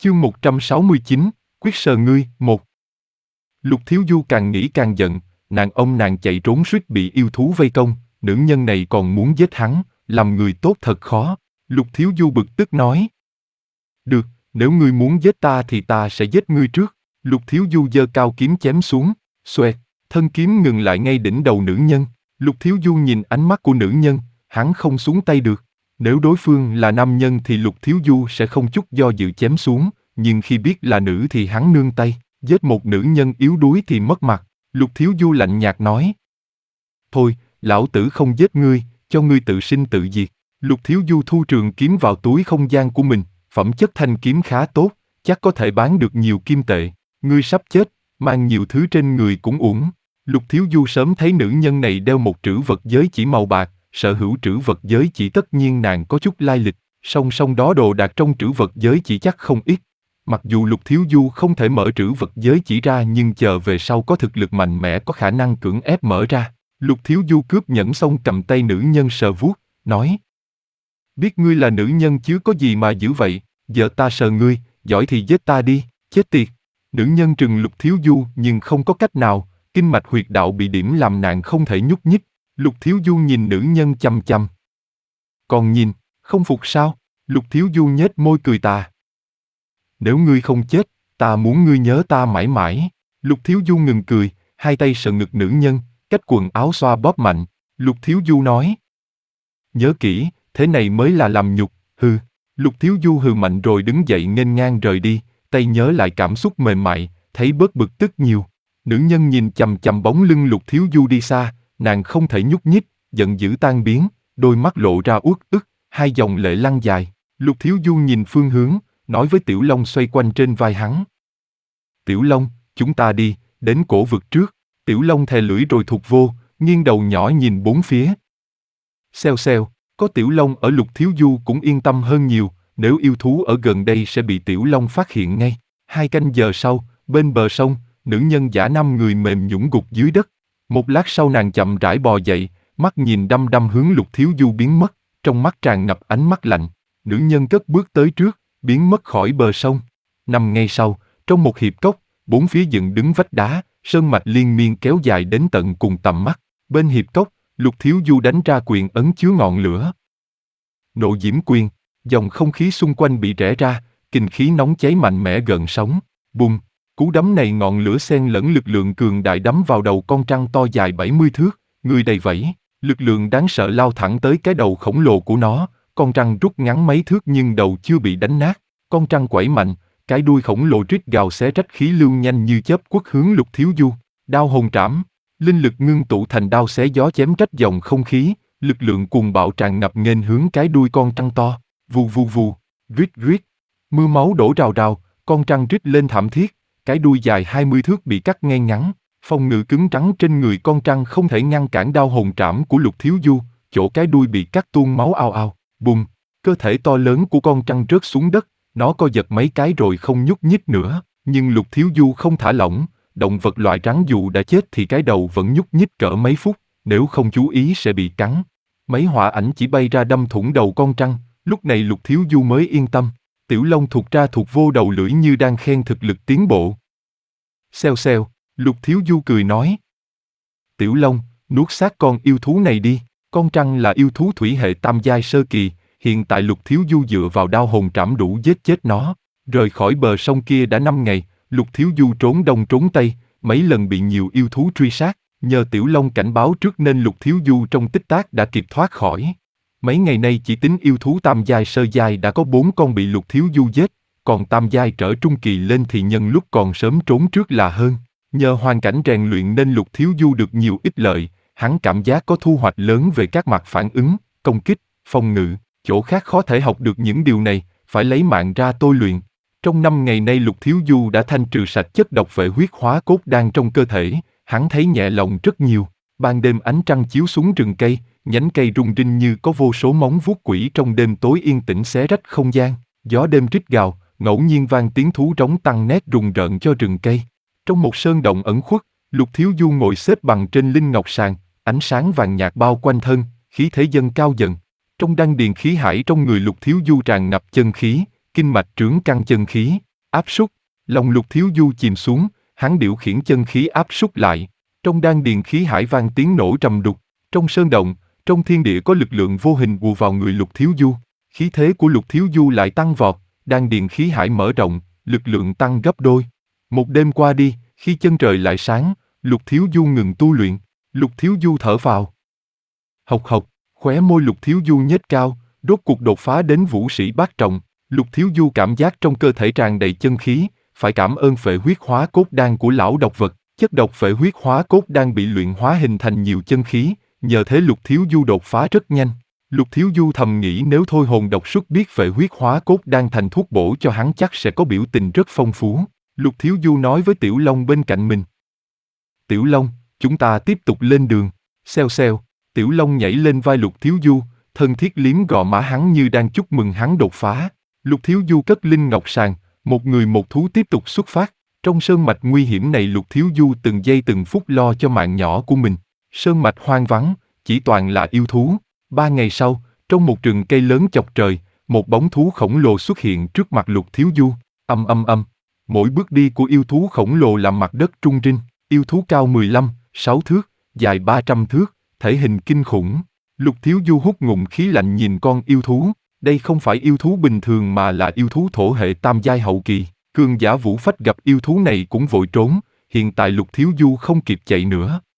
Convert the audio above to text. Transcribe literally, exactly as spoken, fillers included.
Chương một trăm sáu mươi chín, Quyết sờ ngươi, một. Lục Thiếu Du càng nghĩ càng giận, nàng ông nàng chạy trốn suýt bị yêu thú vây công, nữ nhân này còn muốn giết hắn, làm người tốt thật khó. Lục Thiếu Du bực tức nói. Được, nếu ngươi muốn giết ta thì ta sẽ giết ngươi trước. Lục Thiếu Du giơ cao kiếm chém xuống, xoẹt, thân kiếm ngừng lại ngay đỉnh đầu nữ nhân. Lục Thiếu Du nhìn ánh mắt của nữ nhân, hắn không xuống tay được. Nếu đối phương là nam nhân thì Lục Thiếu Du sẽ không chút do dự chém xuống, nhưng khi biết là nữ thì hắn nương tay, giết một nữ nhân yếu đuối thì mất mặt. Lục Thiếu Du lạnh nhạt nói. Thôi, lão tử không giết ngươi, cho ngươi tự sinh tự diệt. Lục Thiếu Du thu trường kiếm vào túi không gian của mình, phẩm chất thanh kiếm khá tốt, chắc có thể bán được nhiều kim tệ. Ngươi sắp chết, mang nhiều thứ trên người cũng uổng. Lục Thiếu Du sớm thấy nữ nhân này đeo một trữ vật giới chỉ màu bạc, sở hữu trữ vật giới chỉ tất nhiên nàng có chút lai lịch, song song đó đồ đạc trong trữ vật giới chỉ chắc không ít. Mặc dù Lục Thiếu Du không thể mở trữ vật giới chỉ ra nhưng chờ về sau có thực lực mạnh mẽ có khả năng cưỡng ép mở ra. Lục Thiếu Du cướp nhẫn xong cầm tay nữ nhân sờ vuốt, nói. Biết ngươi là nữ nhân chứ có gì mà dữ vậy, giờ ta sờ ngươi, giỏi thì giết ta đi, chết tiệt. Nữ nhân trừng Lục Thiếu Du nhưng không có cách nào, kinh mạch huyệt đạo bị điểm làm nàng không thể nhúc nhích. Lục Thiếu Du nhìn nữ nhân chăm chăm. Còn nhìn, không phục sao? Lục Thiếu Du nhếch môi cười tà. Nếu ngươi không chết, ta muốn ngươi nhớ ta mãi mãi. Lục Thiếu Du ngừng cười, hai tay sờ ngực nữ nhân, cách quần áo xoa bóp mạnh. Lục Thiếu Du nói. Nhớ kỹ, thế này mới là làm nhục, hừ. Lục Thiếu Du hừ mạnh rồi đứng dậy nghênh ngang rời đi, tay nhớ lại cảm xúc mềm mại, thấy bớt bực tức nhiều. Nữ nhân nhìn chằm chằm bóng lưng Lục Thiếu Du đi xa, nàng không thể nhúc nhích, giận dữ tan biến, đôi mắt lộ ra uất ức, hai dòng lệ lăn dài. Lục Thiếu Du nhìn phương hướng, nói với Tiểu Long xoay quanh trên vai hắn. Tiểu Long, chúng ta đi, đến cổ vực trước. Tiểu Long thè lưỡi rồi thụt vô, nghiêng đầu nhỏ nhìn bốn phía. Xèo xèo, có Tiểu Long ở Lục Thiếu Du cũng yên tâm hơn nhiều, nếu yêu thú ở gần đây sẽ bị Tiểu Long phát hiện ngay. Hai canh giờ sau, bên bờ sông, nữ nhân giả năm người mềm nhũn gục dưới đất. Một lát sau nàng chậm rãi bò dậy, mắt nhìn đăm đăm hướng Lục Thiếu Du biến mất, trong mắt tràn ngập ánh mắt lạnh. Nữ nhân cất bước tới trước, biến mất khỏi bờ sông. Năm ngày sau, trong một hiệp cốc, bốn phía dựng đứng vách đá, sơn mạch liên miên kéo dài đến tận cùng tầm mắt. Bên hiệp cốc, Lục Thiếu Du đánh ra quyền ấn chứa ngọn lửa. Nộ diễm quyền, dòng không khí xung quanh bị rẽ ra, kinh khí nóng cháy mạnh mẽ gợn sóng. Bùng, cú đấm này ngọn lửa xen lẫn lực lượng cường đại đấm vào đầu con trăng to dài bảy mươi thước, người đầy vẫy, lực lượng đáng sợ lao thẳng tới cái đầu khổng lồ của nó. Con trăng rút ngắn mấy thước nhưng đầu chưa bị đánh nát, con trăng quẩy mạnh, cái đuôi khổng lồ rít gào xé rách khí lưu nhanh như chớp quất hướng Lục Thiếu Du. Đao hồn trảm, linh lực ngưng tụ thành đao xé gió chém rách dòng không khí, lực lượng cuồng bạo tràn ngập nghênh hướng cái đuôi con trăng to. Vù vù vù, rít rít, mưa máu đổ rào rào, con trăng rít lên thảm thiết, cái đuôi dài hai mươi thước bị cắt ngay ngắn, phòng ngự cứng rắn trên người con trăng không thể ngăn cản đao hồn trảm của Lục Thiếu Du, chỗ cái đuôi bị cắt tuôn máu ao ao. Bùng, cơ thể to lớn của con trăng rớt xuống đất, nó co giật mấy cái rồi không nhúc nhích nữa, nhưng Lục Thiếu Du không thả lỏng, động vật loại rắn dù đã chết thì cái đầu vẫn nhúc nhích cỡ mấy phút, nếu không chú ý sẽ bị cắn. Mấy hỏa ảnh chỉ bay ra đâm thủng đầu con trăng, lúc này Lục Thiếu Du mới yên tâm. Tiểu Long thụt ra thụt vô đầu lưỡi như đang khen thực lực tiến bộ. Xèo xèo, Lục Thiếu Du cười nói. Tiểu Long, nuốt xác con yêu thú này đi. Con trăng là yêu thú thủy hệ tam giai sơ kỳ, hiện tại Lục Thiếu Du dựa vào đao hồn trảm đủ giết chết nó. Rời khỏi bờ sông kia đã năm ngày, Lục Thiếu Du trốn đông trốn tây, mấy lần bị nhiều yêu thú truy sát, nhờ Tiểu Long cảnh báo trước nên Lục Thiếu Du trong tích tắc đã kịp thoát khỏi. Mấy ngày nay chỉ tính yêu thú tam giai sơ giai đã có bốn con bị Lục Thiếu Du giết, còn tam giai trở trung kỳ lên thì nhân lúc còn sớm trốn trước là hơn. Nhờ hoàn cảnh rèn luyện nên Lục Thiếu Du được nhiều ích lợi. Hắn cảm giác có thu hoạch lớn về các mặt phản ứng, công kích, phòng ngự, chỗ khác khó thể học được những điều này, phải lấy mạng ra tôi luyện. Trong năm ngày nay Lục Thiếu Du đã thanh trừ sạch chất độc vệ huyết hóa cốt đan trong cơ thể, hắn thấy nhẹ lòng rất nhiều. Ban đêm ánh trăng chiếu xuống rừng cây, nhánh cây rung rinh như có vô số móng vuốt quỷ trong đêm tối yên tĩnh xé rách không gian, gió đêm rít gào, ngẫu nhiên vang tiếng thú trống tăng nét rùng rợn cho rừng cây. Trong một sơn động ẩn khuất, Lục Thiếu Du ngồi xếp bằng trên linh ngọc sàng, ánh sáng vàng nhạt bao quanh thân, khí thế dâng cao dần. Trong đan điền khí hải trong người Lục Thiếu Du tràn ngập chân khí, kinh mạch trướng căng chân khí, Áp súc, lòng Lục Thiếu Du chìm xuống, hắn điều khiển chân khí áp súc lại. Trong đan điền khí hải vang tiếng nổ trầm đục, trong sơn động, trong thiên địa có lực lượng vô hình bù vào người Lục Thiếu Du. Khí thế của Lục Thiếu Du lại tăng vọt, đan điền khí hải mở rộng, lực lượng tăng gấp đôi. Một đêm qua đi, khi chân trời lại sáng, Lục Thiếu Du ngừng tu luyện. Lục Thiếu Du thở vào. Hộc hộc, khóe môi Lục Thiếu Du nhếch cao, rốt cuộc đột phá đến vũ sĩ bát trọng. Lục Thiếu Du cảm giác trong cơ thể tràn đầy chân khí, phải cảm ơn phệ huyết hóa cốt đan của lão độc vật. Chất độc phệ huyết hóa cốt đan bị luyện hóa hình thành nhiều chân khí, nhờ thế Lục Thiếu Du đột phá rất nhanh. Lục Thiếu Du thầm nghĩ nếu thôi hồn độc xuất biết phệ huyết hóa cốt đan thành thuốc bổ cho hắn chắc sẽ có biểu tình rất phong phú. Lục Thiếu Du nói với Tiểu Long bên cạnh mình. Tiểu Long, chúng ta tiếp tục lên đường. Xèo xèo, Tiểu Long nhảy lên vai Lục Thiếu Du, thân thiết liếm gò má hắn như đang chúc mừng hắn đột phá. Lục Thiếu Du cất linh ngọc sàng, một người một thú tiếp tục xuất phát. Trong sơn mạch nguy hiểm này Lục Thiếu Du từng giây từng phút lo cho mạng nhỏ của mình. Sơn mạch hoang vắng, chỉ toàn là yêu thú. Ba ngày sau, trong một rừng cây lớn chọc trời, một bóng thú khổng lồ xuất hiện trước mặt Lục Thiếu Du. Âm âm âm. Mỗi bước đi của yêu thú khổng lồ làm mặt đất rung rinh. Yêu thú cao mười lăm, sáu thước, dài ba trăm thước, thể hình kinh khủng. Lục Thiếu Du hút ngụm khí lạnh nhìn con yêu thú. Đây không phải yêu thú bình thường mà là yêu thú thổ hệ tam giai hậu kỳ. Cường giả Vũ Phách gặp yêu thú này cũng vội trốn, hiện tại Lục Thiếu Du không kịp chạy nữa.